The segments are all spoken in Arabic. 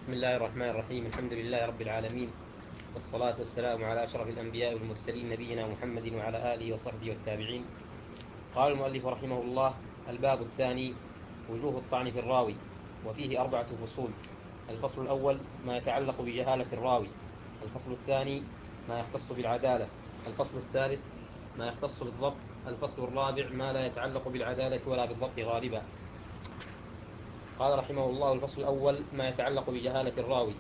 بسم الله الرحمن الرحيم. الحمد لله رب العالمين، والصلاة والسلام على أشرف الأنبياء والمرسلين نبينا محمد وعلى آله وصحبه والتابعين. قال المؤلف رحمه الله: الباب الثاني: وجوه الطعن في الراوي، وفيه 4 فصول. الفصل الأول ما يتعلق بجهالة الراوي. الفصل الثاني ما يختص بالعدالة. الفصل الثالث ما يختص بالضبط. الفصل الرابع ما لا يتعلق بالعدالة ولا بالضبط غالبا. قال رحمه الله: الفصل الأول ما يتعلق بجهالة الراوي.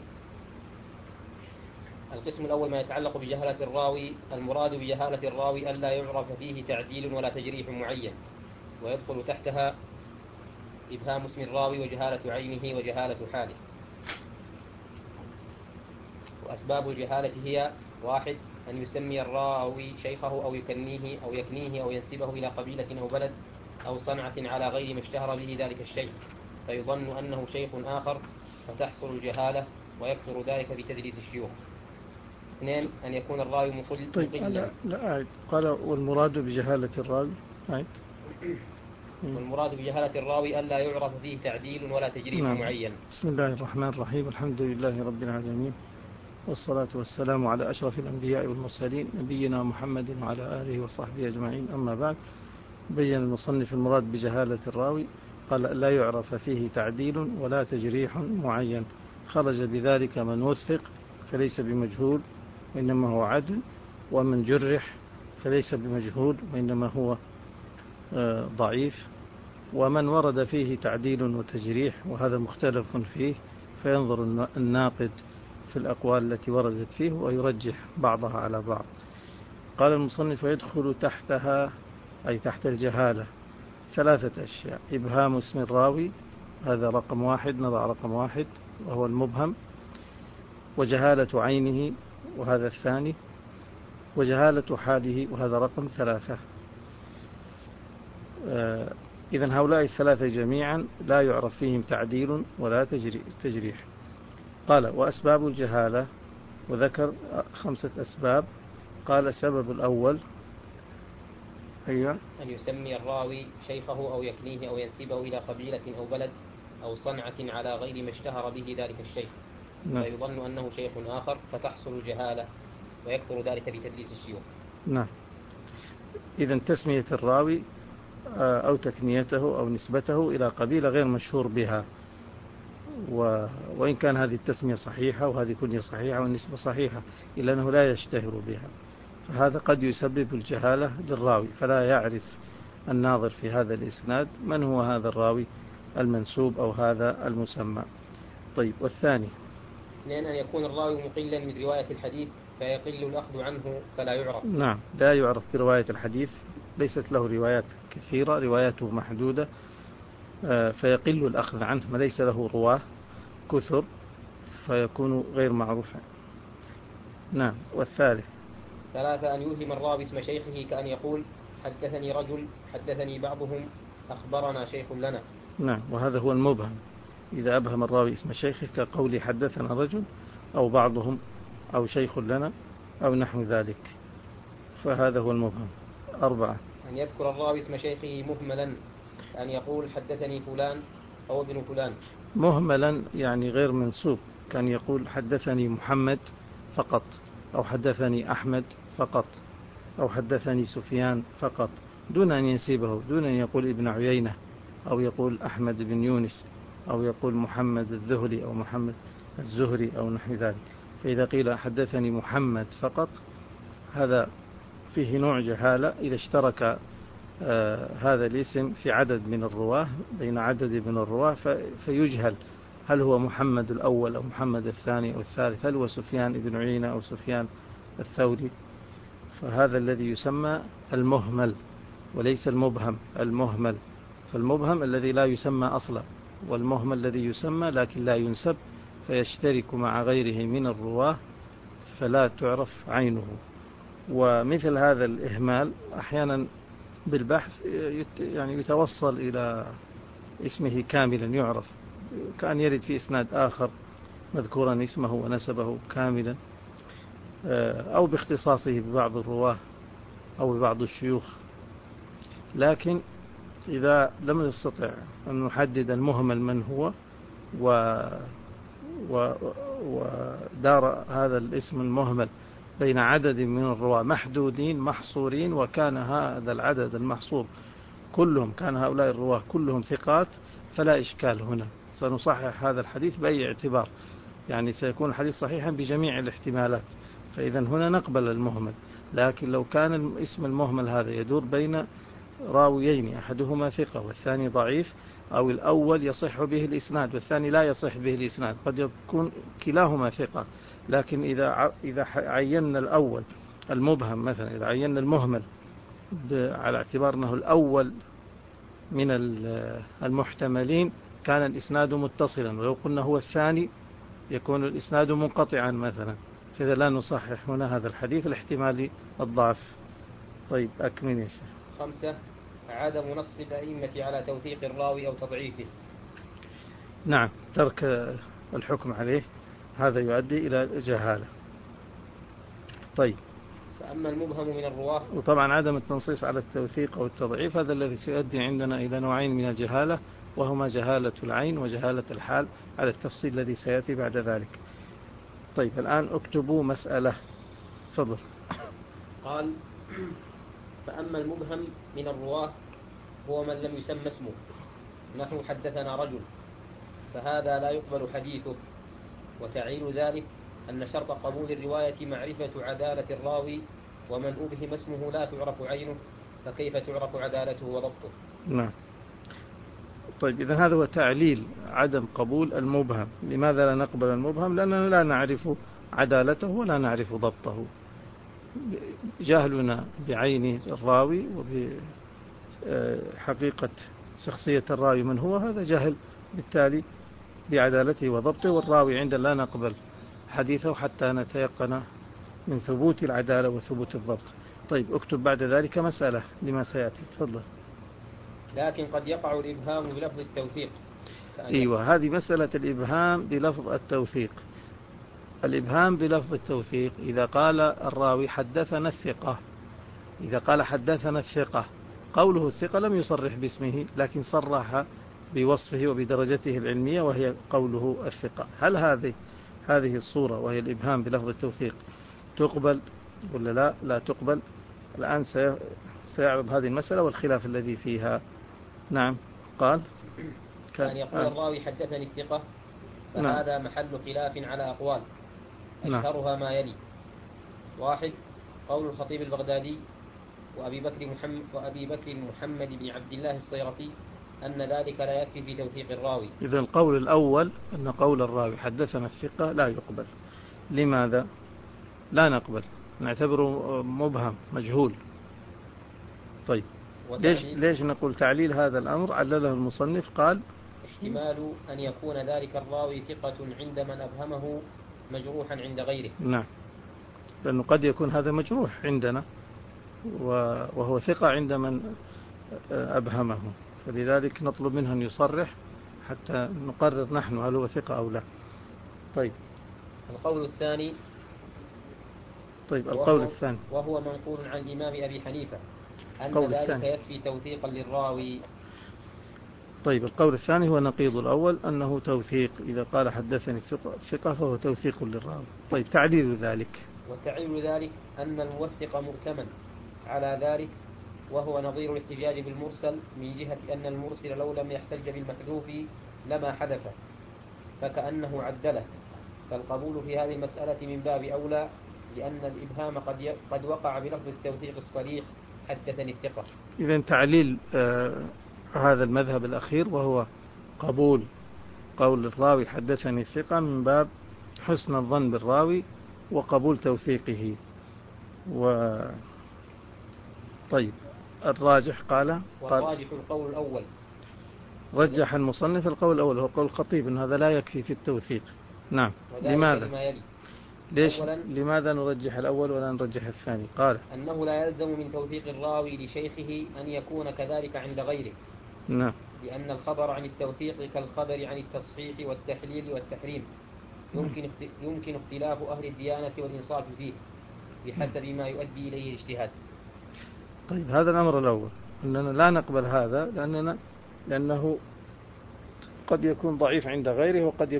القسم الأول ما يتعلق بجهالة الراوي. المراد بجهالة الراوي ألا يعرف فيه تعديل ولا تجريح معين، ويدخل تحتها إبهام اسم الراوي وجهالة عينه وجهالة حاله. وأسباب الجهالة هي: 1. أن يسمي الراوي شيخه أو يكنيه أو ينسبه إلى قبيلة أو بلد أو صنعة على غير ما اشتهر به ذلك الشيء، فيظن أنه شيخ آخر فتحصل الجهالة، ويكثر ذلك بتدليس الشيوخ. 2. أن يكون الراوي مقلا. لا قال والمراد بجهالة الراوي والمراد بجهالة الراوي ألا يعرف فيه تعديل ولا تجريح معين. بسم الله الرحمن الرحيم. الحمد لله رب العالمين، والصلاة والسلام على أشرف الأنبياء والمرسلين نبينا محمد وعلى آله وصحبه أجمعين. أما بعد، بين المصنف المراد بجهالة الراوي قال لا يعرف فيه تعديل ولا تجريح معين، خرج بذلك من وثق فليس بمجهول وإنما هو عدل، ومن جرح فليس بمجهول وإنما هو ضعيف، ومن ورد فيه تعديل وتجريح وهذا مختلف فيه، فينظر الناقد في الأقوال التي وردت فيه ويرجح بعضها على بعض. قال المصنف: ويدخل تحتها أي تحت الجهالة 3 أشياء: إبهام اسم الراوي، هذا رقم 1، نضع رقم 1 وهو المبهم، وجهالة عينه وهذا الثاني، وجهالة حاله وهذا رقم 3. إذن هؤلاء 3 جميعا لا يعرف فيهم تعديل ولا تجريح. قال: وأسباب الجهالة، وذكر 5 أسباب. قال: السبب الأول أن يسمي الراوي شيخه أو يكنيه أو ينسبه إلى قبيلة أو بلد أو صنعة على غير ما اشتهر به ذلك الشيء، فيظن أنه شيخ آخر فتحصل الجهالة، ويكثر ذلك بتدليس الشيوخ. نعم. إذن تسمية الراوي أو تكنيته أو نسبته إلى قبيلة غير مشهور بها، وإن كان هذه التسمية صحيحة وهذه كنية صحيحة والنسبة صحيحة، إلا أنه لا يشتهر بها، فهذا قد يسبب الجهالة للراوي، فلا يعرف الناظر في هذا الإسناد من هو هذا الراوي المنسوب أو هذا المسمى. طيب، والثاني: 2. أن يكون الراوي مقلا من رواية الحديث فيقل الأخذ عنه فلا يعرف. نعم، لا يعرف برواية الحديث، ليست له روايات كثيرة، رواياته محدودة، فيقل الأخذ عنه، ما ليس له رواه كثر فيكون غير معروفا. نعم. والثالث: 3. أن يوهم الراوي اسم شيخه، كأن يقول: حدثني رجل، حدثني بعضهم، أخبرنا شيخ لنا. نعم، وهذا هو المبهم، إذا أبهم الراوي اسم شيخه كقول حدثنا رجل أو بعضهم أو شيخ لنا أو نحو ذلك، فهذا هو المبهم. 4. أن يذكر الراوي اسم شيخه مهملا، كأن يقول: حدثني فلان أو ابن فلان. مهملا يعني غير منسوب، كان يقول حدثني محمد فقط، أو حدثني أحمد فقط، أو حدثني سفيان فقط، دون أن ينسبه، دون أن يقول ابن عيينة أو يقول أحمد بن يونس أو يقول محمد الذهلي أو محمد الزهري أو نحو ذلك. فإذا قيل حدثني محمد فقط، هذا فيه نوع جهالة، إذا اشترك هذا الاسم في عدد من الرواه، بين عدد من الرواه، فيجهل هل هو محمد الأول أو محمد الثاني أو الثالث، هل هو سفيان بن عيينة أو سفيان الثوري، فهذا الذي يسمى المهمل وليس المبهم. المهمل، فالمبهم الذي لا يسمى أصلا، والمهمل الذي يسمى لكن لا ينسب، فيشترك مع غيره من الرواه فلا تعرف عينه. ومثل هذا الإهمال أحيانا بالبحث يعني يتوصل إلى اسمه كاملا يعرف، كأن يرد في إسناد آخر مذكورا اسمه ونسبه كاملا، أو باختصاصه ببعض الرواه أو ببعض الشيوخ. لكن إذا لم نستطع أن نحدد المهمل من هو ودار هذا الاسم المهمل بين عدد من الرواة محدودين محصورين، وكان هذا العدد المحصور كلهم، كان هؤلاء الرواة كلهم ثقات، فلا إشكال هنا، سنصحح هذا الحديث بأي اعتبار، يعني سيكون الحديث صحيحا بجميع الاحتمالات، فإذا هنا نقبل المهمل. لكن لو كان الاسم المهمل هذا يدور بين راويين أحدهما ثقة والثاني ضعيف، أو الأول يصح به الإسناد والثاني لا يصح به الإسناد، قد يكون كلاهما ثقة، لكن إذا عينا الأول المبهم مثلا، إذا عينا المهمل على اعتبار أنه الأول من المحتملين كان الإسناد متصلا، ولو قلنا هو الثاني يكون الإسناد منقطعا مثلا، فإذا لا نصحح هنا هذا الحديث لاحتمال الضعف. طيب أكمل يا شيخ. 5. عدم نص الأئمة على توثيق الراوي أو تضعيفه. نعم، ترك الحكم عليه هذا يؤدي إلى جهالة. طيب، فأما المبهم من الرواة، وطبعا عدم التنصيص على التوثيق أو التضعيف هذا الذي سيؤدي عندنا إلى نوعين من الجهالة، وهما جهالة العين وجهالة الحال، على التفصيل الذي سيأتي بعد ذلك. طيب الآن اكتبوا مسألة. تفضل. قال: فأما المبهم من الرواة هو من لم يسمى اسمه، نحو حدثنا رجل، فهذا لا يقبل حديثه. وتعيل ذلك أن شرط قبول الرواية معرفة عدالة الراوي، ومن أبهم اسمه لا تعرف عينه، فكيف تعرف عدالته وضبطه؟ نعم. طيب إذا هذا هو تعليل عدم قبول المبهم. لماذا لا نقبل المبهم؟ لأننا لا نعرف عدالته ولا نعرف ضبطه. جهلنا بعين الراوي وبحقيقة شخصية الراوي من هو، هذا جهل بالتالي بعدالته وضبطه، والراوي عندنا لا نقبل حديثه حتى نتيقن من ثبوت العدالة وثبوت الضبط. طيب اكتب بعد ذلك مسألة لما سيأتي. تفضل. لكن قد يقع الإبهام بلفظ التوثيق. أيوة، هذه مسألة الإبهام بلفظ التوثيق. الإبهام بلفظ التوثيق إذا قال الراوي حدثنا الثقة، إذا قال حدثنا الثقة، قوله الثقة لم يصرح باسمه، لكن صرح بوصفه وبدرجته العلمية وهي قوله الثقة. هل هذه الصورة وهي الإبهام بلفظ التوثيق تقبل ولا لا؟ لا تقبل. الآن سيعرض هذه المسألة والخلاف الذي فيها. نعم. قال كان يقول الراوي حدثني الثقة، فهذا محل خلاف على أقوال، أشهرها ما يلي: 1. قول الخطيب البغدادي وأبي بكر محمد بن عبد الله الصيرفي أن ذلك لا يكفي في توثيق الراوي. إذا القول الأول أن قول الراوي حدثنا الثقة لا يقبل. لماذا لا نقبل؟ نعتبره مبهم مجهول. طيب ليش نقول تعليل هذا الأمر؟ علله المصنف قال: احتمال أن يكون ذلك الراوي ثقة عند من أبهمه مجروحا عند غيره. نعم، لأنه قد يكون هذا مجروح عندنا وهو ثقة عند من أبهمه، فلذلك نطلب منه أن يصرح حتى نقرر نحن هل هو ثقة أو لا. طيب القول الثاني. طيب القول الثاني وهو منقول عن الإمام أبي حنيفة أن ذلك يكفي توثيقا للراوي. طيب القول الثاني هو نقيض الأول، أنه توثيق، إذا قال حدثني الثقة فهو توثيق للراوي. طيب تعليل ذلك. وتعليل ذلك أن الموثق مؤتمن على ذلك، وهو نظير الاحتجاج بالمرسل، من جهة أن المرسل لو لم يحتج بالمحذوف لما حدث، فكأنه عدله، فالقبول في هذه المسألة من باب أولى، لأن الإبهام قد وقع بلفظ التوثيق الصريح حدثني الثقة. إذن تعليل هذا المذهب الأخير وهو قبول قول الراوي حدثني الثقة من باب حسن الظن بالراوي وقبول توثيقه. طيب الراجح والراجح القول الأول. رجح المصنف القول الأول هو قول الخطيب أن هذا لا يكفي في التوثيق. نعم. لماذا؟ لماذا نرجح الأول ولا نرجح الثاني؟ قال أنه لا يلزم من توثيق الراوي لشيخه أن يكون كذلك عند غيره. نعم. لأن الخبر عن التوثيق كالخبر عن التصحيح والتحليل والتحريم، يمكن اختلاف أهل الديانة والإنصاف فيه بحسب ما يؤدي إليه الاجتهاد. طيب هذا الأمر الأول، أننا لا نقبل هذا لأنه قد يكون ضعيف عند غيره وقد يكون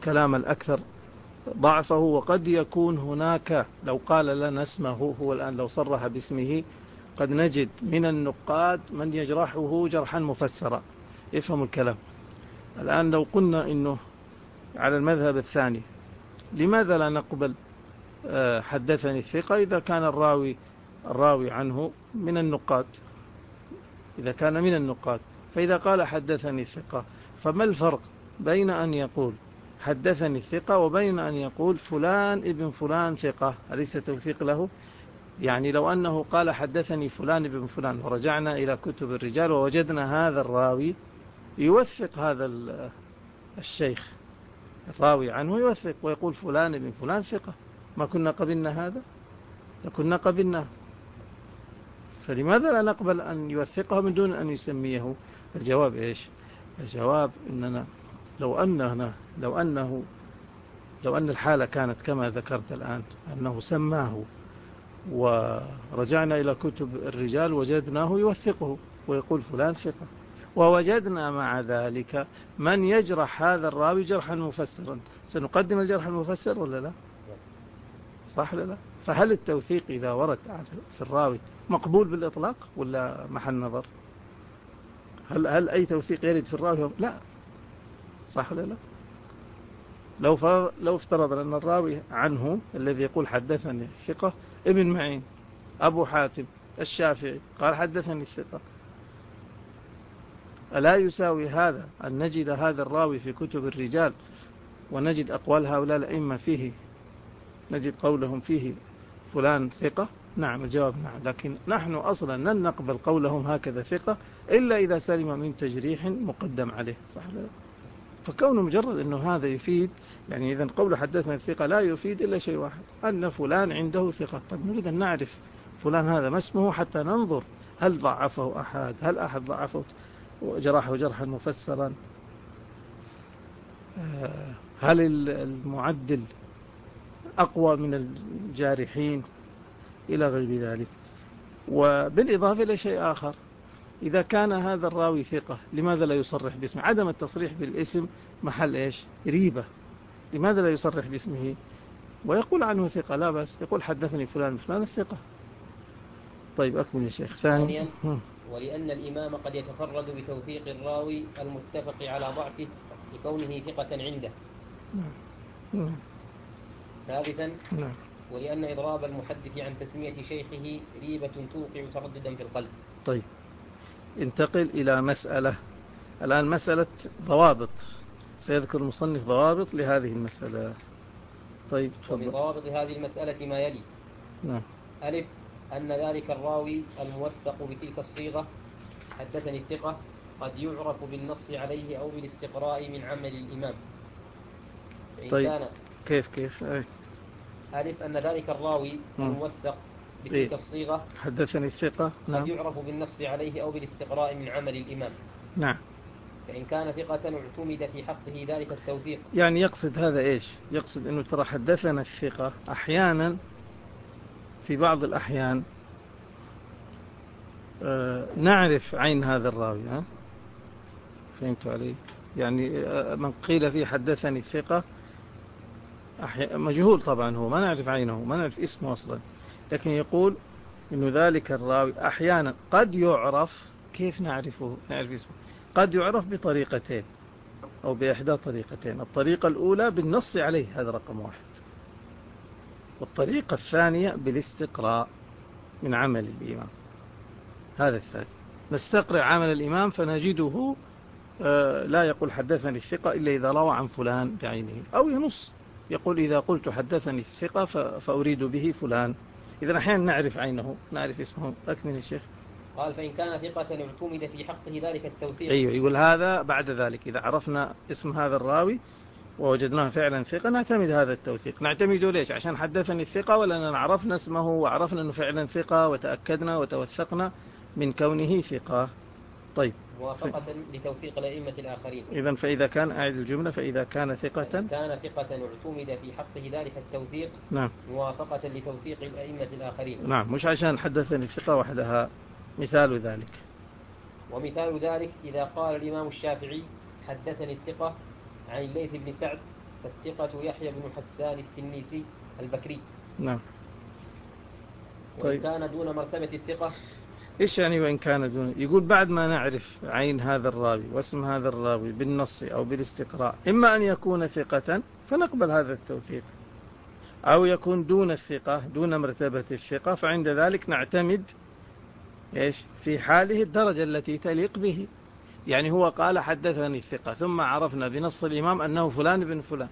كلام الأكثر ضعفه، وقد يكون هناك لو قال لنا اسمه هو الآن لو صرح باسمه قد نجد من النقاد من يجرحه جرحا مفسرا. افهموا الكلام. الآن لو قلنا إنه على المذهب الثاني لماذا لا نقبل حدثني الثقة إذا كان الراوي عنه من النقاد، إذا كان من النقاد، فإذا قال حدثني الثقة فما الفرق بين أن يقول حدثني الثقة وبين أن يقول فلان ابن فلان ثقة؟ أليس توثيق له؟ يعني لو أنه قال حدثني فلان ابن فلان ورجعنا إلى كتب الرجال ووجدنا هذا الراوي يوثق هذا الشيخ، الراوي عنه يوثق ويقول فلان ابن فلان ثقة، ما كنا قبلنا هذا؟ لكنا قبلنا. فلماذا لا نقبل أن يوثقه من دون أن يسميه؟ الجواب إيش؟ الجواب إننا لو أن الحالة كانت كما ذكرت الآن، أنه سماه ورجعنا إلى كتب الرجال وجدناه يوثقه ويقول فلان ثقة، ووجدنا مع ذلك من يجرح هذا الراوي جرحا مفسرا، سنقدم الجرح المفسر ولا لا؟ صح ولا لا؟ فهل التوثيق إذا ورد في الراوي مقبول بالإطلاق ولا محل نظر؟ هل أي توثيق يرد في الراوي؟ لا. صح ولا لا؟ لو افترض أن الراوي عنه الذي يقول حدثني الثقة ابن معين، أبو حاتم، الشافعي، قال حدثني الثقة، ألا يساوي هذا أن نجد هذا الراوي في كتب الرجال ونجد أقوال هؤلاء الأئمة فيه، نجد قولهم فيه فلان ثقة؟ نعم، الجواب نعم. لكن نحن أصلا لن نقبل قولهم هكذا ثقة إلا إذا سلم من تجريح مقدم عليه. صح ولا لا؟ فكونه مجرد أنه هذا يفيد، يعني إذا قول حدثنا الثقة لا يفيد إلا شيء واحد، أن فلان عنده ثقة. طيب نريد أن نعرف فلان هذا ما اسمه حتى ننظر هل ضعفه أحد، هل أحد ضعفه جرحه جرحا مفسرا، هل المعدل أقوى من الجارحين، إلى غير ذلك. وبالإضافة إلى شيء آخر، إذا كان هذا الراوي ثقة لماذا لا يصرح باسمه؟ عدم التصريح بالاسم محل إيش؟ ريبة. لماذا لا يصرح باسمه ويقول عنه ثقة؟ لا بس يقول حدثني فلان فلان الثقة. طيب أكمل يا شيخ. ثانيا، ولأن الإمام قد يتفرد بتوثيق الراوي المتفق على ضعفه لكونه ثقة عنده. ثالثا، ولأن إضراب المحدث عن تسمية شيخه ريبة توقع ترددا في القلب. طيب انتقل إلى مسألة الآن، مسألة ضوابط، سيذكر المصنف ضوابط لهذه المسألة. طيب ومن ضوابط هذه المسألة ما يلي. نعم. ألف، أن ذلك الراوي الموثق بتلك الصيغة حدثني الثقة قد يعرف بالنص عليه أو بالاستقراء من عمل الإمام. طيب كيف ألف، أن ذلك الراوي الموثق بتلك الصيغة حدثني الثقة قد يعرف بالنص عليه أو بالاستقراء من عمل الإمام. نعم. فإن كان ثقة اعتمد في حقه ذلك التوثيق. يعني يقصد هذا إيش؟ يقصد أنه ترى حدثنا الثقة أحيانا في بعض الأحيان نعرف عين هذا الراوي. فهمتوا علي؟ يعني من قيل فيه حدثني الثقة مجهول طبعا، هو ما نعرف عينه، ما نعرف اسمه أصلا، لكن يقول إنه ذلك الراوي أحيانا قد يعرف. كيف نعرفه؟ نعرف اسمه. قد يعرف بطريقتين أو بإحدى طريقتين. الطريقة الأولى بالنص عليه، هذا رقم واحد، والطريقة الثانية بالاستقراء من عمل الإمام، هذا الثاني. نستقرأ عمل الإمام فنجده لا يقول حدثني الثقة إلا إذا روى عن فلان بعينه، أو ينص يقول إذا قلت حدثني الثقة فأريد به فلان. إذا أحيانا نعرف عينه، نعرف اسمه. أكمل الشيخ. قال فإن كان ثقة اعتمد في حقه ذلك التوثيق. أيوة، يقول هذا بعد ذلك إذا عرفنا اسم هذا الراوي ووجدناه فعلا ثقة نعتمد هذا التوثيق. نعتمده ليش؟ عشان حدثني الثقة، ولا عرفنا اسمه وعرفنا أنه فعلا ثقة وتأكدنا وتوثقنا من كونه ثقة. طيب، موافقة لتوثيق الأئمة الآخرين. إذن فإذا كان أعيد الجملة، فإذا كان ثقة اعتمد في حقه ذلك التوثيق. نعم. موافقة لتوثيق الأئمة الآخرين. نعم، مش عشان حدثني الثقة وحدها. مثال ذلك، ومثال ذلك إذا قال الإمام الشافعي حدثني الثقة عن الليث بن سعد فالثقة يحيى بن حسان التنيسي البكري. نعم. وإن طيب. كان دون مرتبة الثقة. إيش يعني وإن كان دون؟ يقول بعد ما نعرف عين هذا الراوي واسم هذا الراوي بالنص أو بالاستقراء، إما أن يكون ثقة فنقبل هذا التوثيق، أو يكون دون الثقة دون مرتبة الثقة، فعند ذلك نعتمد إيش في حاله الدرجة التي تليق به. يعني هو قال حدثني الثقة، ثم عرفنا بنص الإمام أنه فلان بن فلان،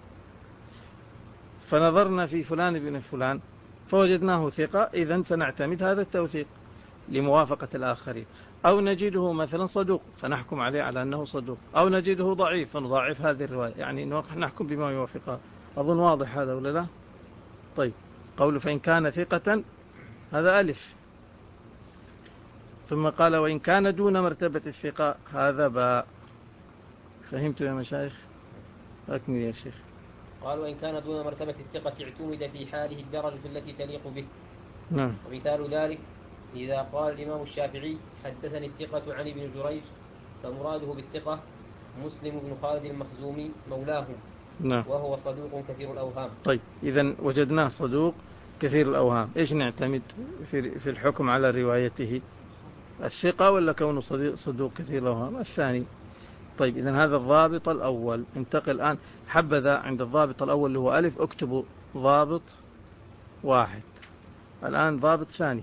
فنظرنا في فلان بن فلان فوجدناه ثقة، إذن سنعتمد هذا التوثيق لموافقة الآخرين. أو نجده مثلا صدوق فنحكم عليه على أنه صدوق، أو نجده ضعيف فنضاعف هذه الرواية، يعني نحكم بما يوافقها. أظن واضح هذا ولا لا؟ طيب، قول فإن كان ثقة هذا ألف، ثم قال وإن كان دون مرتبة الثقة هذا باء. فهمتوا يا مشايخ؟ أكمل يا شيخ. قال وإن كان دون مرتبة الثقة اعتمد في حاله الدرجة التي تليق به. نعم. ومثال ذلك إذا قال الإمام الشافعي حدثني الثقة عن ابن جريج، فمراده بالثقة مسلم بن خالد المخزومي مولاه. نعم. وهو صدوق كثير الأوهام. طيب، إذن وجدناه صدوق كثير الأوهام، إيش نعتمد في الحكم على روايته؟ الثقة ولا كونه صدوق كثير الأوهام؟ الثاني. طيب، إذن هذا الضابط الأول. انتقل الآن حبذا عند الضابط الأول اللي هو ألف اكتبوا ضابط واحد. الآن ضابط ثاني،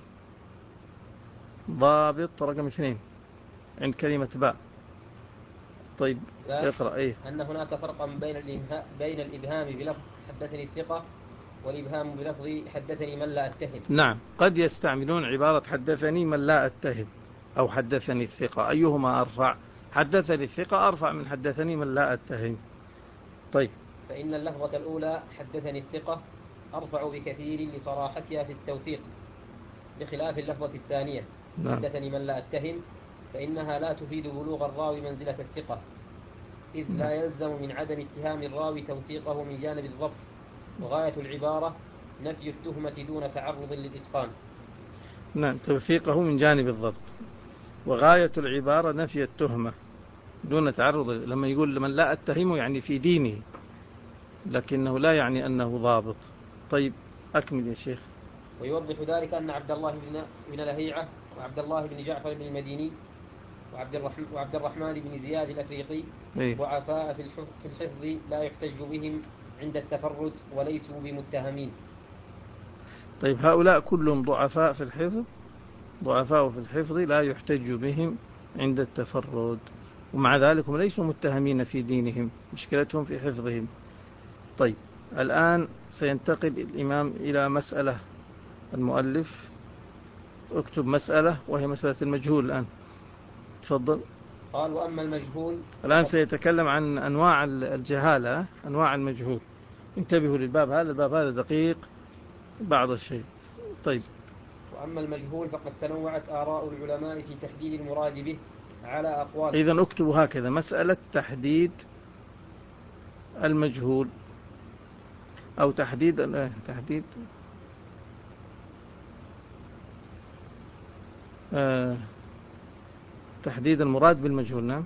ضابط رقم 2 عند كلمة باء. طيب اقرأ. إيه؟ أن هناك فرقا بين الإبهام بلفظ حدثني الثقة والإبهام بلفظ حدثني من لا أتهم. نعم، قد يستعملون عبارة حدثني من لا أتهم أو حدثني الثقة، أيهما أرفع؟ حدثني الثقة أرفع من حدثني من لا أتهم. طيب، فإن اللفظة الأولى حدثني الثقة أرفع بكثير لصراحتها في التوثيق، بخلاف اللفظة الثانية حدثني من لا أتهم، فإنها لا تفيد بلوغ الراوي منزلة الثقة، إذ لا يلزم من عدم اتهام الراوي توثيقه من جانب الضبط، وغاية العبارة نفي التهمة دون تعرض للإتقان. نعم، توثيقه من جانب الضبط، وغاية العبارة نفي التهمة دون تعرض. لما يقول لمن لا أتهمه يعني في دينه، لكنه لا يعني أنه ضابط. طيب أكمل يا شيخ. ويوضح ذلك أن عبد الله بن لهيعة وعبد الله بن جعفر بن المديني وعبد الرحمن بن زياد الأفريقي ضعفاء في الحفظ لا يحتج بهم عند التفرد وليسوا بمتهمين. طيب، هؤلاء كلهم ضعفاء في الحفظ، ضعفاء في الحفظ لا يحتج بهم عند التفرد، ومع ذلك هم ليسوا متهمين في دينهم، مشكلتهم في حفظهم. طيب، الآن سينتقل الإمام إلى مسألة المؤلف. اكتب مسألة وهي مسألة المجهول. الآن تفضل. قال وأما المجهول، الآن سيتكلم عن أنواع الجهالة، أنواع المجهول. انتبهوا للباب هذا، الباب هذا دقيق بعض الشيء. طيب، وأما المجهول فقد تنوعت آراء العلماء في تحديد المراد به على أقوال. إذن اكتبوا هكذا: مسألة تحديد المجهول أو تحديد تحديد المراد بالمجهول. نعم.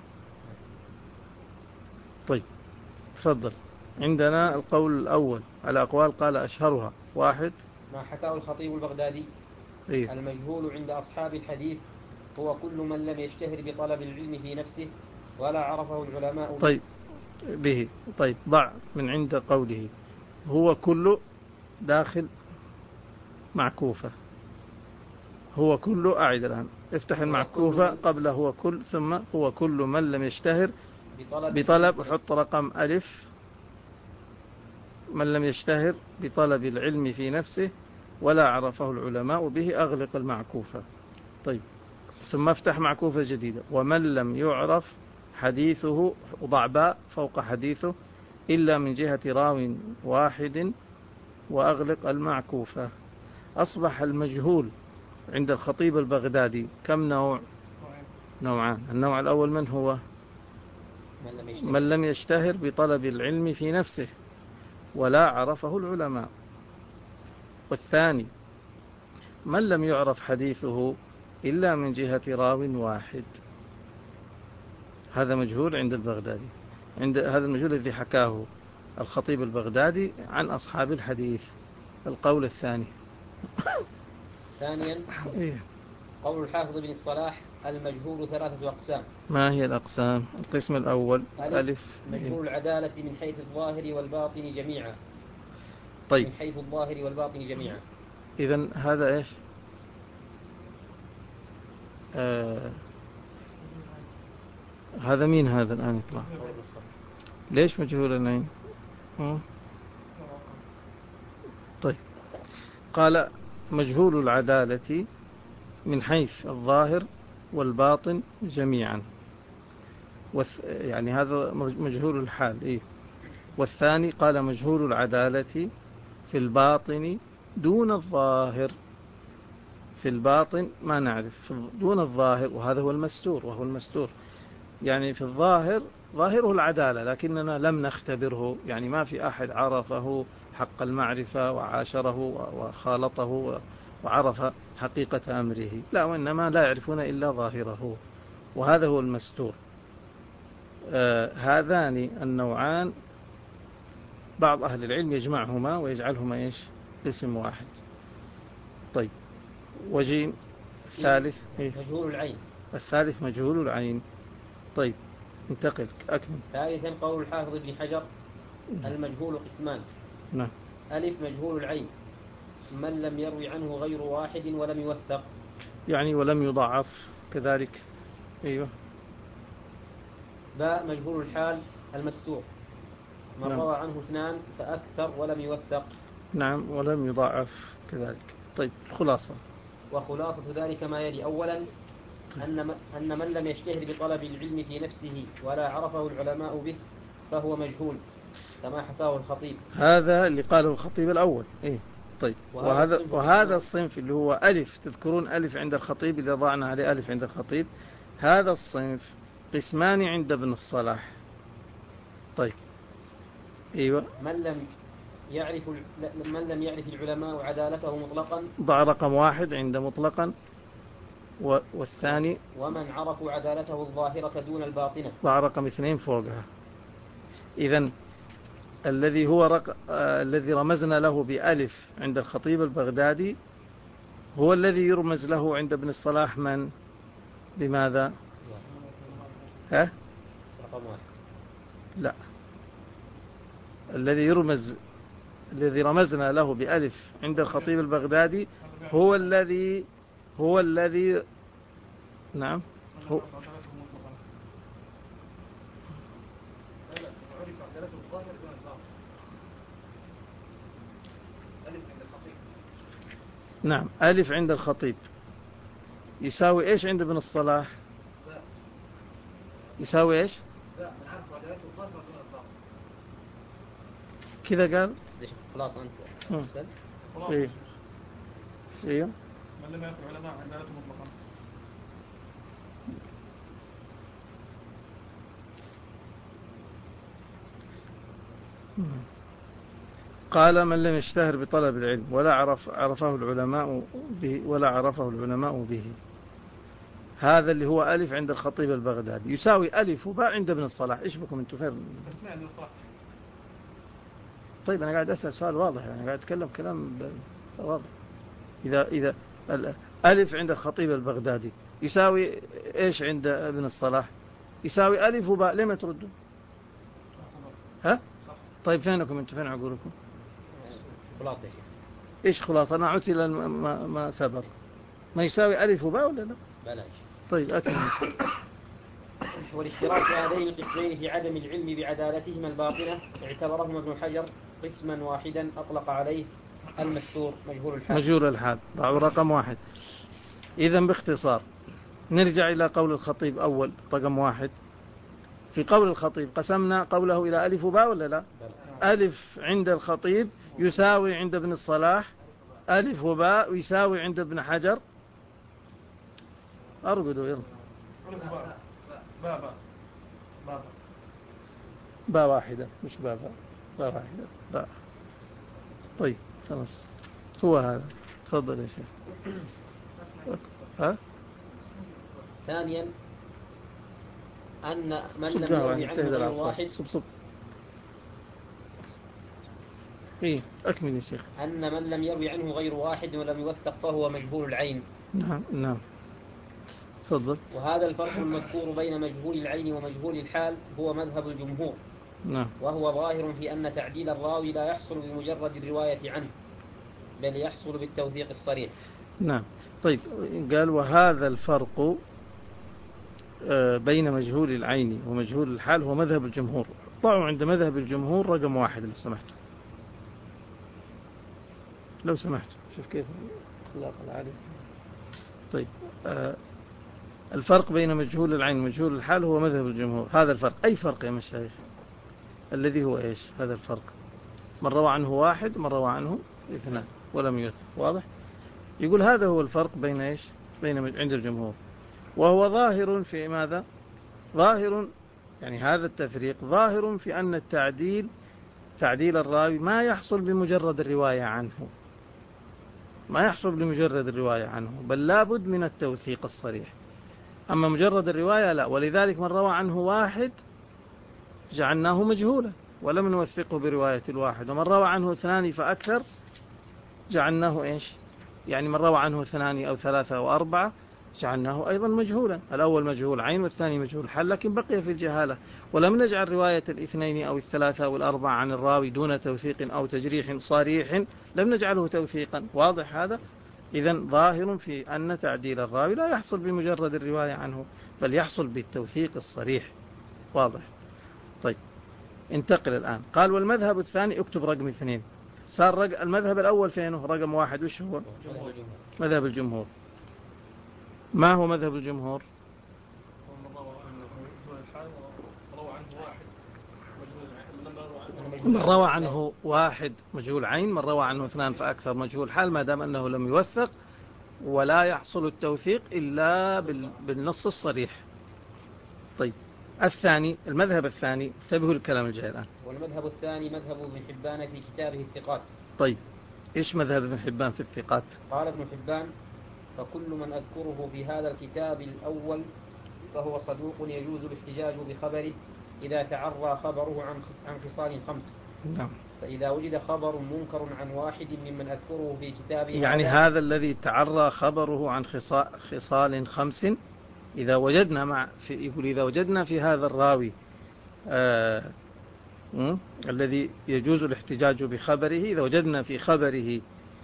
طيب تفضل. عندنا القول الأول على أقوال، قال أشهرها: واحد، ما حكاه الخطيب البغدادي: إيه؟ المجهول عند أصحاب الحديث هو كل من لم يشتهر بطلب العلم في نفسه ولا عرفه العلماء به. طيب، ضع من عند قوله هو كل داخل معكوفة. هو كل، أعد الآن، افتح المعكوفة قبل هو كل، ثم هو كل من لم يشتهر بطلب، وحط رقم ألف، من لم يشتهر بطلب العلم في نفسه ولا عرفه العلماء به، أغلق المعكوفة. طيب، ثم افتح معكوفة جديدة: ومن لم يعرف حديثه، وضع باء فوق حديثه، إلا من جهة راو واحد، وأغلق المعكوفة. أصبح المجهول عند الخطيب البغدادي كم نوع؟ نوعان. النوع الأول من هو؟ من لم يشتهر بطلب العلم في نفسه ولا عرفه العلماء. والثاني من لم يعرف حديثه إلا من جهة راو واحد. هذا مجهول عند البغدادي. عند هذا المجهول الذي حكاه الخطيب البغدادي عن أصحاب الحديث. القول الثاني. ثانيا قول الحافظ بن الصلاح: المجهول 3 أقسام. ما هي الأقسام؟ القسم الأول: ألف مجهول العدالة من حيث الظاهر والباطن جميعا. طيب، من حيث الظاهر والباطن جميعا. إذن هذا إيش؟ هذا مين هذا الآن يطلع؟ ليش مجهول العين؟ طيب، قال مجهول العدالة من حيث الظاهر والباطن جميعا، يعني هذا مجهول الحال. إيه؟ والثاني قال مجهول العدالة في الباطن دون الظاهر. في الباطن ما نعرف، دون الظاهر، وهذا هو المستور، وهو المستور. يعني في الظاهر ظاهره العدالة، لكننا لم نختبره، يعني ما في أحد عرفه حق المعرفة وعاشره وخالطه وعرف حقيقة أمره، لا، وإنما لا يعرفون إلا ظاهره، وهذا هو المستور. هذان النوعان بعض أهل العلم يجمعهما ويجعلهما إيش؟ اسم واحد. طيب، وجين الثالث مجهول العين. الثالث مجهول العين. طيب، انتقل أكمل. ثالثا قول الحافظ ابن حجر: المجهول قسمان. نعم. ألف مجهول العين من لم يروي عنه غير واحد ولم يوثق، يعني ولم يضعف كذلك. أيوه. باء مجهول الحال المستور من نعم. روى عنه 2 فأكثر ولم يوثق. نعم، ولم يضعف كذلك. طيب، خلاصة. وخلاصة ذلك ما يلي: أولا أن من لم يشتهر بطلب العلم في نفسه ولا عرفه العلماء به فهو مجهول كما حكاه الخطيب. هذا اللي قاله الخطيب الأول. إيه؟ طيب، وهذا الصنف اللي هو ألف، تذكرون ألف عند الخطيب إذا ضعنا عليه ألف عند الخطيب، هذا الصنف قسمان عند ابن الصلاح. طيب، أيوة. من لم يعرف العلماء عدالته مطلقا ضع رقم 1 عند مطلقا، والثاني ومن عرفوا عدالته الظاهرة دون الباطنة ضع رقم 2 فوقها. إذن الذي هو الذي رمزنا له بألف عند الخطيب البغدادي هو الذي يرمز له عند ابن الصلاح من؟ بماذا؟ ها؟ رقم 1. لا، الذي رمزنا له بألف عند الخطيب البغدادي هو الذي نعم، هو نعم، ألف عند الخطيب يساوي إيش عند ابن الصلاح؟ يساوي إيش؟ كذا قال. خلاص أنت إيه؟ إيه؟ من لم يعرف العلماء عدالته مطلقا. قال من لم يشتهر بطلب العلم ولا عرفه العلماء به، هذا اللي هو ألف عند الخطيب البغدادي يساوي ألف وباء عند ابن الصلاح. إيش بكم أنتم فين؟ طيب، أنا قاعد أسأل سؤال واضح، أنا قاعد أتكلم كلام واضح. إذا ألف عند الخطيب البغدادي يساوي إيش عند ابن الصلاح؟ يساوي ألف وباء. ليه ما تردوا؟ ها؟ طيب، فينكم أنتم؟ فين عقولكم؟ خلاصة يا شيخ. إيش خلاص؟ أنا عدت إلى ما سبق. ما يساوي ألف وباء ولا لا؟ بلاش. طيب، أكمل. والاشتراك هذين القسمين في عدم العلم بعدالتهما الباطنة اعتبرهما ابن حجر قسما واحدا أطلق عليه المستور مجهول الحال. ضعوا رقم 1. إذن باختصار نرجع إلى قول الخطيب أول رقم 1. في قول الخطيب قسمنا قوله إلى ألف وباء ولا لا؟ ألف عند الخطيب يساوي عند ابن الصلاح ألف وباء، ويساوي عند ابن حجر. أرقدوا يلا. باء واحدة، مش باء واحدة، باء. طيب، خلاص، هو هذا. تفضل يا شيخ. ثانيا أن من لم يروي عنه غير واحد. إيه أكمل يا شيخ. أن من لم يروي عنه غير واحد ولم يوثق فهو مجهول العين. نعم تفضل. وهذا الفرق المذكور بين مجهول العين ومجهول الحال هو مذهب الجمهور. نعم. وهو ظاهر في أن تعديل الراوي لا يحصل بمجرد الرواية عنه بل يحصل بالتوثيق الصريح. نعم. طيب قال وهذا الفرق بين مجهول العين ومجهول الحال هو مذهب الجمهور. ضعوا عند مذهب الجمهور رقم 1 لو سمحتوا شوف كيف الخلاق العالي. طيب الفرق بين مجهول العين ومجهول الحال هو مذهب الجمهور. هذا الفرق أي فرق يا مشايخ؟ الذي هو إيش هذا الفرق؟ من روى عنه 1 من روى عنه 2 ولم يثق. واضح؟ يقول هذا هو الفرق بين إيش عند الجمهور، وهو ظاهر في ماذا؟ ظاهر يعني هذا التفريق ظاهر في أن تعديل الراوي ما يحصل بمجرد الرواية عنه بل لابد من التوثيق الصريح. أما مجرد الرواية لا. ولذلك من روى عنه 1 جعلناه مجهولا ولم نوثقه برواية الواحد، ومن روى عنه 2 فأكثر جعلناه إيش يعني من روى عنه 2 أو 3 أو 4 جعلناه أيضا مجهولا. الأول مجهول عين والثاني مجهول حال، لكن بقي في الجهالة. ولم نجعل رواية 2 أو 3 أو 4 عن الراوي دون توثيق أو تجريح صريح لم نجعله توثيقا. واضح هذا؟ إذن ظاهر في أن تعديل الراوي لا يحصل بمجرد الرواية عنه بل يحصل بالتوثيق الصريح. واضح؟ طيب انتقل الآن. قال والمذهب الثاني اكتب رقم 2. صار المذهب الأول فينه رقم 1 وش هو؟ مذهب الجمهور. ما هو مذهب الجمهور؟ من روى عنه 1 مجهول عين، من روى عنه 2 فأكثر مجهول حال، ما دام أنه لم يوثق، ولا يحصل التوثيق إلا بالنص الصريح. طيب الثاني المذهب الثاني انتبهوا الكلام الجاي الآن. والمذهب الثاني مذهب ابن حبان في كتابه الثقات. طيب إيش مذهب ابن حبان في الثقات؟ قال ابن حبان فكل من أذكره في هذا الكتاب الأول فهو صدوق يجوز الاحتجاج بخبره إذا تعرى خبره عن خصال 5. نعم. فإذا وجد خبر منكر عن واحد ممن أذكره في كتابه يعني هذا الذي تعرى خبره عن خصال 5 إذا وجدنا يقول إذا وجدنا في هذا الراوي الذي يجوز الاحتجاج بخبره، إذا وجدنا في خبره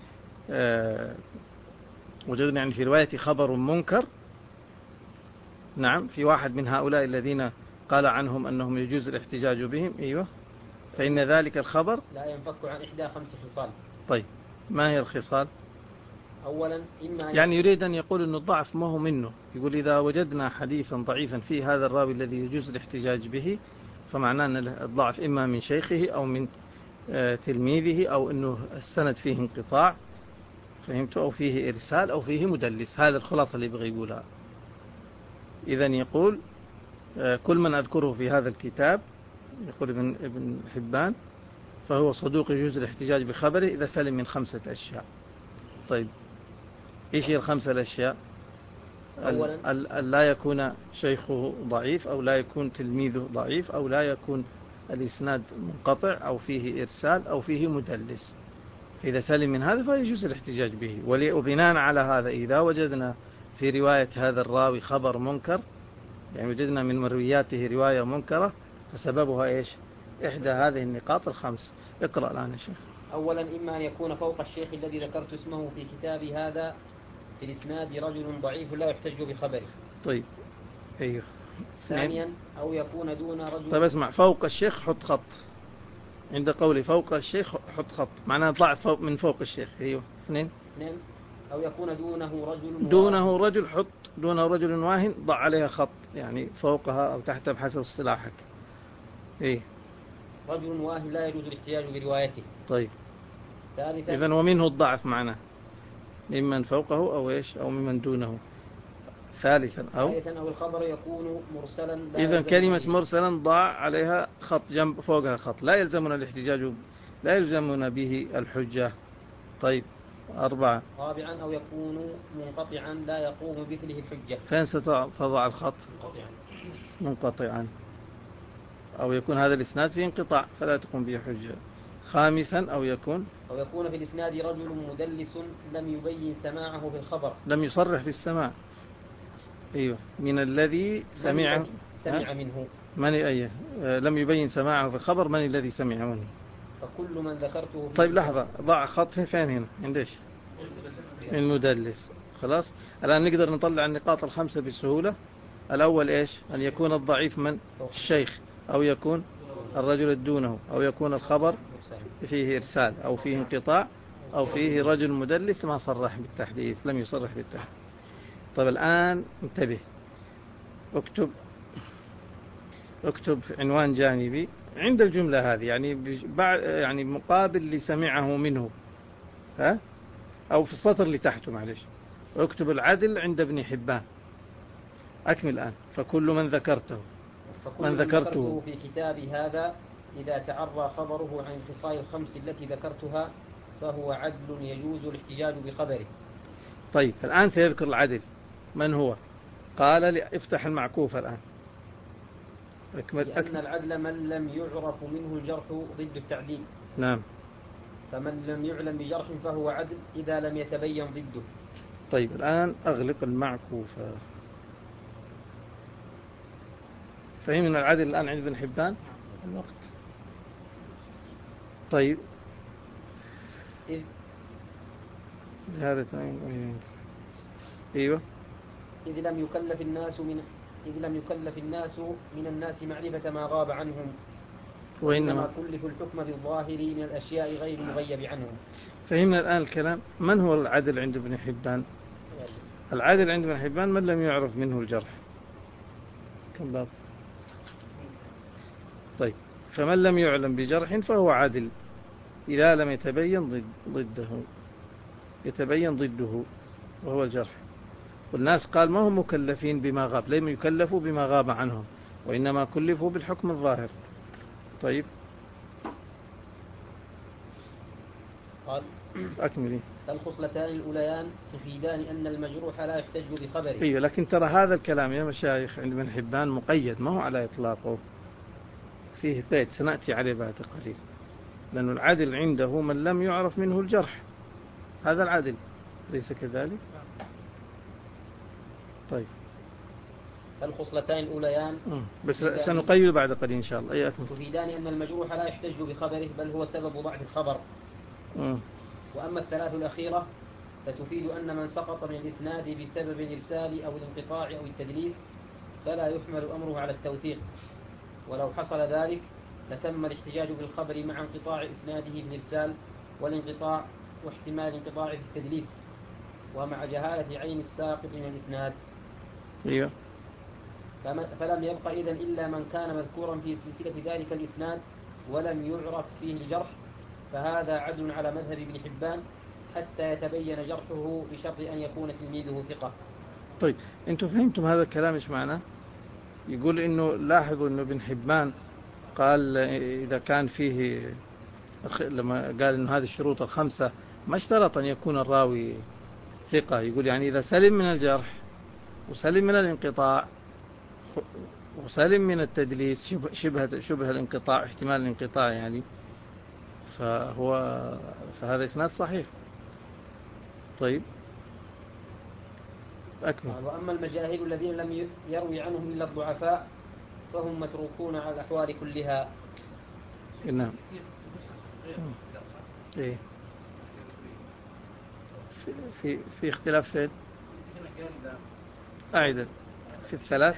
وجدنا يعني في رواية خبر منكر، نعم، في واحد من هؤلاء الذين قال عنهم أنهم يجوز الاحتجاج بهم، أيوة، فإن ذلك الخبر لا ينفك عن إحدى 5 خصال. طيب ما هي الخصال؟ أولا يعني يريد أن يقول أن الضعف ما هو منه. يقول إذا وجدنا حديثا ضعيفا في هذا الراوي الذي يجوز الاحتجاج به فمعناه أن الضعف إما من شيخه أو من تلميذه أو أنه السند فيه انقطاع، فهمت، أو فيه إرسال أو فيه مدلس. هذا الخلاصة اللي يبغى يقولها. إذن يقول كل من أذكره في هذا الكتاب، يقول ابن حبان، فهو صدوق يجوز الاحتجاج بخبره إذا سلم من 5 أشياء. طيب إيش هي ال5 الأشياء؟ لا يكون شيخه ضعيف، أو لا يكون تلميذه ضعيف، أو لا يكون الإسناد منقطع، أو فيه إرسال، أو فيه مدلس. فإذا سلم من هذا فيجوز الاحتجاج به. وبناء على هذا إذا وجدنا في رواية هذا الراوي خبر منكر، يعني وجدنا من مروياته رواية منكرة، فسببها إيش؟ إحدى هذه النقاط ال5. اقرأ الآن يا شيخ. أولا إما أن يكون فوق الشيخ الذي ذكرت اسمه في كتابي هذا في الإسناد رجل ضعيف لا يحتج بخبره. طيب أيوه. ثانيا أو يكون دون رجل. طيب اسمع، فوق الشيخ حط خط. عند قولي فوق الشيخ حط خط، معناه ضعف من فوق الشيخ. أيوه. 2 أو يكون دونه رجل حط دونه رجل واهن، ضع عليها خط، يعني فوقها أو تحتها بحسب اصطلاحك. إيه. رجل واهن لا يجوز الاحتجاج بروايته. طيب. ثالثا إذن ومنه الضعف معناه ممن فوقه أو إيش أو ممن دونه. ثالثا أو الخبر يكون مرسلا. إذن كلمة مرسلا ضع عليها خط جنب فوقها خط، لا يلزمنا الاحتجاج، لا يلزمنا به الحجة. طيب 4. رابعا أو يكون منقطعا لا يقوم بمثله الحجة. فين ستضع الخط؟ منقطعا. أو يكون هذا الإسناد فيه انقطاع فلا تقوم به حجة. خامسا أو يكون في الإسناد رجل مدلس لم يبين سماعه في الخبر، لم يصرح بالسماع. أيوة، من الذي سمع منه. من أيه لم يبين سماعه في الخبر، من الذي سمع منه. فكل من ذكرته. طيب لحظة، ضع خط فين هنا عندش المدلس. خلاص، الآن نقدر نطلع النقاط الخمسة بسهولة. الأول إيش؟ أن يكون الضعيف من الشيخ، أو يكون الرجل دونه، أو يكون الخبر فيه إرسال أو فيه انقطاع، أو فيه رجل مدلس ما صرح بالتحديث، لم يصرح بالتحديث. طيب الآن انتبه، اكتب عنوان جانبي عند الجملة هذه، يعني مقابل لسمعه منه، ها؟ أو في السطر اللي تحته، معلش، اكتب العدل عند ابن حبان. أكمل الآن. فكل من ذكرته في كتابي هذا إذا تعرى خبره عن الخصال الخمس التي ذكرتها فهو عدل يجوز الاحتجاج بخبره. طيب الآن سيذكر العدل من هو. قال افتح المعكوف الآن. لأن العدل من لم يعرف منه الجرح ضد التعديل. نعم. فمن لم يعلم بجرح فهو عدل إذا لم يتبين ضده. طيب الآن أغلق المعكوف. فهمنا العدل الآن عند ابن حبان الوقت. طيب هذا أيوة. إذ لم يكلف الناس من الناس معرفة ما غاب عنهم، وإنما كلفوا الحكم بالظاهر من الأشياء غير المغيب عنهم. فهمنا الآن الكلام. من هو العدل عند ابن حبان؟ العدل عند ابن حبان من لم يعرف منه الجرح. كم باب؟ طيب، فمن لم يعلم بجرح فهو عدل إذا لم يتبين ضده وهو الجرح. والناس قال ما هم مكلفين بما غاب، لم يكلفوا بما غاب عنهم، وإنما كلفوا بالحكم الظاهر. طيب قال أكملي. الخصلتان الأوليان تفيدان أن المجروح لا يحتج بخبره. أيوة، لكن ترى هذا الكلام يا مشايخ عند ابن حبان مقيد، ما هو على إطلاقه، فيه قيد سنأتي عليه بعد قليل. لأن العدل عنده من لم يعرف منه الجرح، هذا العدل، ليس كذلك؟ طيب الخصلتان الأوليان بس سنقيد بعد قليل إن شاء الله. أي أكمل. تفيدان أن المجروح لا يحتج بخبره بل هو سبب ضعف الخبر. وأما الثلاث الأخيرة فتفيد أن من سقط من الإسناد بسبب الإرسال أو الانقطاع أو التدليس فلا يحمل أمره على التوثيق، ولو حصل ذلك لتم الاحتجاج بالخبر مع انقطاع إسناده بالإرسال والانقطاع واحتمال انقطاع التدليس ومع جهالة عين الساقط من الإسناد. أيوه. فلم يبق إذن إلا من كان مذكورا في سلسلة ذلك الإسناد ولم يعرف فيه الجرح، فهذا عدل على مذهب ابن حبان حتى يتبين جرحه بشرط أن يكون تلميذه ثقة. طيب أنتم فهمتم هذا الكلام إيش معناه؟ يقول إنه لاحظوا إنه ابن حبان قال إذا كان فيه، لما قال إنه هذه الشروط الخمسة ما اشترط أن يكون الراوي ثقة. يقول يعني إذا سلم من الجرح وسلم من الانقطاع وسلم من التدليس، شبه الانقطاع، احتمال الانقطاع يعني، فهذا إسناد صحيح. طيب أكمل. وأما المجاهيل الذين لم يروي عنهم إلا الضعفاء فهم متروكون على الأحوال كلها. نعم. إيه. في اختلاف فين؟ أعيد في الثلاث.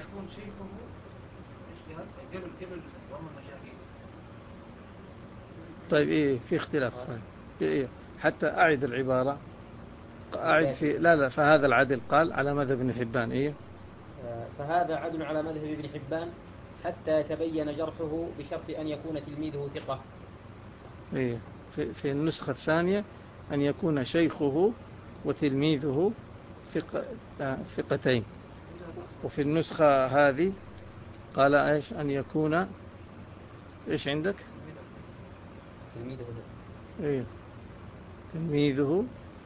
طيب إيه في اختلاف صحيح. إيه حتى أعيد العبارة. أعيد في لا فهذا العدل قال على مذهب ابن حبان. إيه فهذا عدل على مذهب ابن حبان حتى يتبين جرحه بشرط أن يكون تلميذه ثقة. إيه في النسخة الثانية أن يكون شيخه وتلميذه ثقتين. وفي النسخة هذه قال إيش أن يكون إيش عندك؟ إيه تلميذه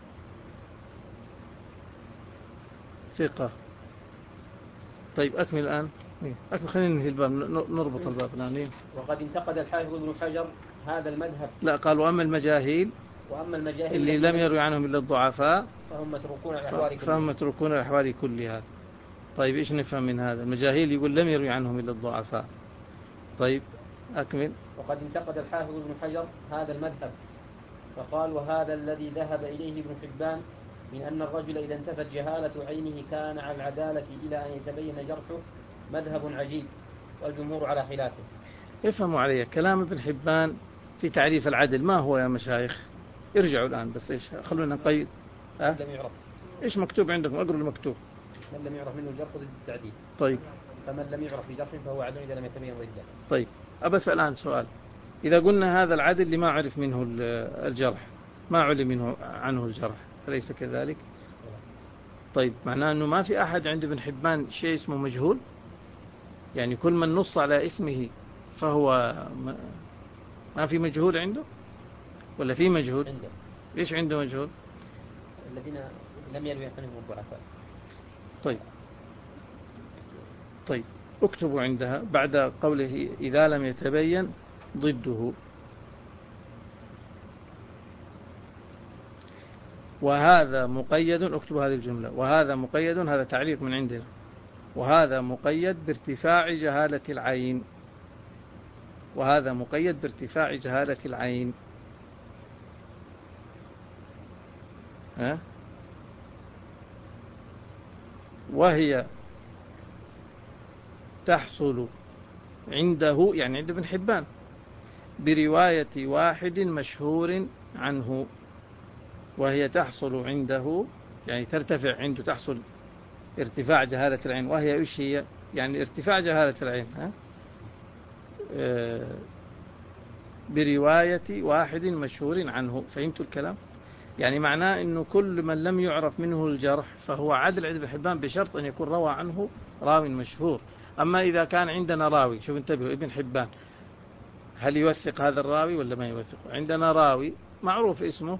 ثقة. طيب أكمل الآن. أكمل، خلينا ننهي الباب، نربط الباب الآن. وقد انتقد الحافظ ابن حجر هذا المذهب. لا، قال وأما المجاهيل اللي لم يروي عنهم إلا الضعفاء فهم متروكون الأحوال كلها. طيب إيش نفهم من هذا؟ المجاهيل يقول لم يروي عنهم إلا الضعفاء. طيب أكمل. وقد انتقد الحافظ ابن حجر هذا المذهب فقال وهذا الذي ذهب إليه ابن حبان من أن الرجل إذا انتفت جهالة عينه كان على العدالة إلى أن يتبين جرحه مذهب عجيب والجمهور على خلافه. افهموا علي كلام ابن حبان في تعريف العدل ما هو يا مشايخ؟ ارجعوا الآن بس إيش خلونا نقيد. لم يعرف. إيش مكتوب عندكم؟ أقرأ المكتوب. من لم يعرف منه الجرح ضد التعديل. طيب. فمن لم يعرف بجرح فهو عدل إذا لم يتبين ضده. طيب أبس الآن سؤال. إذا قلنا هذا العدل اللي ما عرف منه الجرح ما علم منه عنه الجرح أليس كذلك؟ طيب معناه أنه ما في أحد عند ابن حبان شيء اسمه مجهول؟ يعني كل من نص على اسمه فهو ما في مجهول عنده؟ ولا في مجهول؟ عنده. ليش عنده مجهول؟ الذين لم يروي عنهم الضعفاء. طيب اكتبوا عندها بعد قوله إذا لم يتبين ضده. وهذا مقيد، اكتبوا هذه الجملة، وهذا مقيد، هذا تعليق من عندنا، وهذا مقيد بارتفاع جهالة العين، وهذا مقيد بارتفاع جهالة العين. وهي تحصل عنده يعني عند ابن حبان برواية واحد مشهور عنه. وهي تحصل عنده يعني ترتفع عنده، تحصل ارتفاع جهالة العين. وهي ايش هي؟ يعني ارتفاع جهالة العين برواية واحد مشهور عنه. فهمتوا الكلام؟ يعني معناه انه كل من لم يعرف منه الجرح فهو عدل عند ابن حبان بشرط ان يكون روى عنه راوي مشهور. اما اذا كان عندنا راوي، شوف انتبهوا، ابن حبان هل يوثق هذا الراوي ولا ما يوثق؟ عندنا راوي معروف اسمه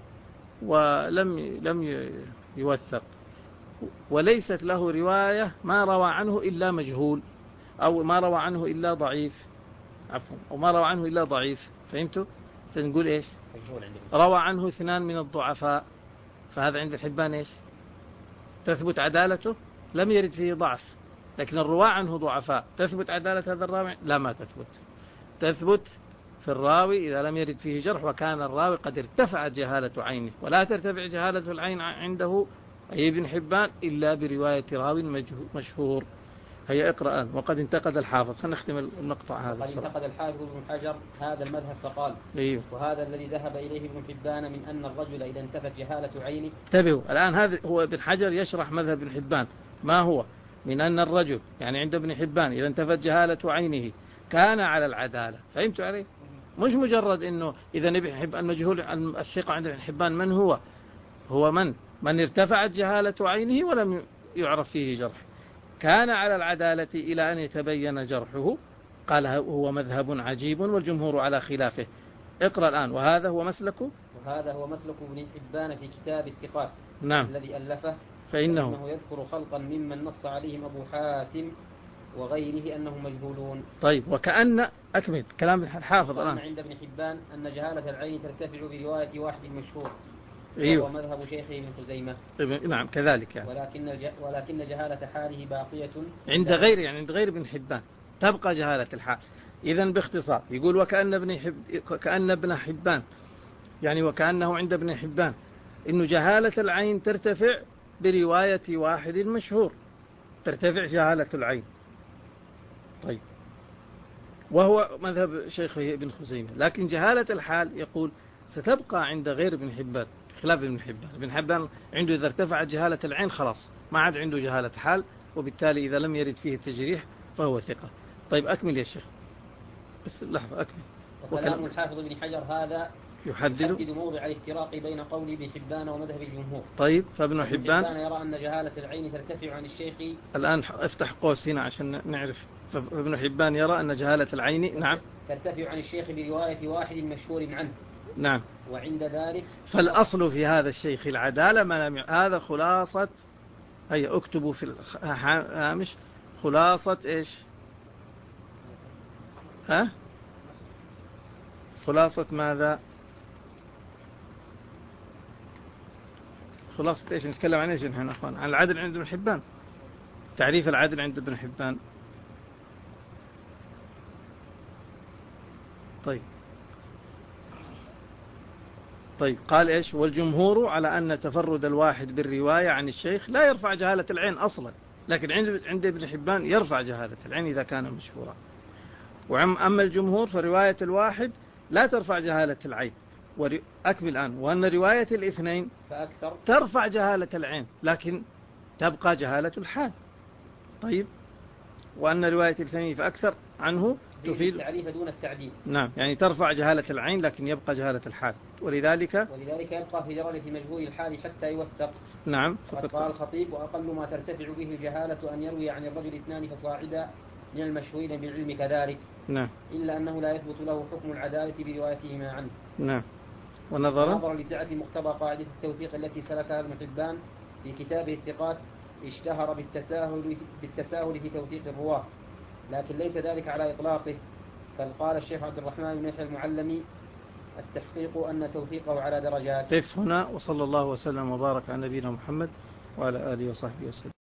ولم يوثق، وليست له رواية ما روى عنه إلا مجهول، أو ما روى عنه إلا ضعيف، عفوا، أو ما روى عنه إلا ضعيف. فهمتوا؟ سنقول إيش؟ روى عنه 2 من الضعفاء، فهذا عند الحبان إيش؟ تثبت عدالته، لم يرد فيه ضعف، لكن الرواة عنه ضعفاء، تثبت عدالة هذا الراوي؟ لا، ما تثبت في الراوي إذا لم يرد فيه جرح وكان الراوي قد ارتفعت جهالة عينه. ولا ترتفع جهالة العين عنده أي ابن حبان إلا برواية راوي مشهور. هيا اقرأ الآن. وقد انتقد الحافظ، خلينا نختم المقطع هذا. وقد انتقد الحافظ ابن حجر هذا المذهب فقال أيوه. وهذا الذي ذهب إليه ابن حبان من أن الرجل إذا انتفت جهالة عينه. انتبهوا الآن، هذا هو ابن حجر يشرح مذهب ابن حبان. ما هو؟ من أن الرجل يعني عند ابن حبان إذا انتفت جهالة عينه كان على العدالة. فهمتوا عليه؟ مش مجرد انه اذا ابن حبان مجهول الثقة عند ابن حبان من هو من ارتفعت جهالة عينه ولم يعرف فيه جرح، كان على العدالة إلى أن يتبين جرحه. قال هو مذهب عجيب والجمهور على خلافه. اقرأ الآن. وهذا هو مسلك ابن حبان في كتاب الثقات. نعم. الذي ألفه فإنه يذكر خلقا ممن نص عليهم أبو حاتم وغيره أنهم مجهولون. طيب وكأن أكمل كلام الحافظ الآن. عند ابن حبان أن جهالة العين ترتفع برواية واحد مشهور. أيوه. وهو مذهب شيخه ابن خزيمة. نعم كذلك يعني. ولكن جهالة حاله باقية عند غير ابن حبان، تبقى جهالة الحال. إذن باختصار يقول كأن ابن حبان يعني وكأنه عند ابن حبان إنه جهالة العين ترتفع برواية واحد مشهور، ترتفع جهالة العين. طيب وهو مذهب شيخه ابن خزيمة. لكن جهالة الحال يقول ستبقى عند غير ابن حبان خلاف ابن حبان. ابن حبان عنده إذا ارتفعت جهالة العين خلاص ما عاد عنده جهالة حال، وبالتالي إذا لم يرد فيه التجريح فهو ثقة. طيب أكمل يا شيخ، بس لحظة أكمل. وكلام الحافظ ابن حجر هذا يحدد موضع الافتراق بين قول ابن حبان ومذهب الجمهور. طيب فابن حبان يرى أن جهالة العين ترتفع عن الشيخ. الآن افتح قوس هنا عشان نعرف. فابن حبان يرى أن جهالة العين نعم ترتفع عن الشيخ برواية واحد مشهور عنه. نعم. وعند ذلك فالأصل في هذا الشيخ العدالة ما لم هذا خلاصة. هيا اكتبوا في الهامش خلاصة ايش؟ خلاصة ماذا؟ خلاصة إيش نتكلم عن إيش نحن أخوان؟ عن العدل عند ابن حبان. تعريف العدل عند ابن حبان. طيب قال إيش؟ والجمهور على أن تفرد الواحد بالرواية عن الشيخ لا يرفع جهالة العين أصلا، لكن عند ابن حبان يرفع جهالة العين إذا كان مشهورا. أما الجمهور فرواية الواحد لا ترفع جهالة العين. أكمل الآن. وأن رواية الاثنين فأكثر ترفع جهالة العين لكن تبقى جهالة الحال. طيب، وأن رواية الاثنين فأكثر عنه تفيد التعريف دون التعديل. نعم، يعني ترفع جهالة العين لكن يبقى جهالة الحال. ولذلك يبقى في درجة مجهول الحال حتى يوثق. نعم. فقد قال الخطيب: وأقل ما ترتفع به الجهالة أن يروي عن الرجل اثنان فصاعدا من المشهورين بالعلم كذلك. نعم. إلا أنه لا يثبت له حكم العدالة بروايتهما عنه. نعم. ونظرا لسعة مقتضى قاعدة التوثيق التي سلكها ابن حبان في كتابه الثقات، اشتهر بالتساهل في توثيق الرواة، لكن ليس ذلك على إطلاقه، بل قال الشيخ عبد الرحمن بن يحيى المعلمي: التحقيق أن توثيقه على درجات. قف هنا، وصلى الله وسلم وبارك على نبينا محمد وعلى آله وصحبه وسلم.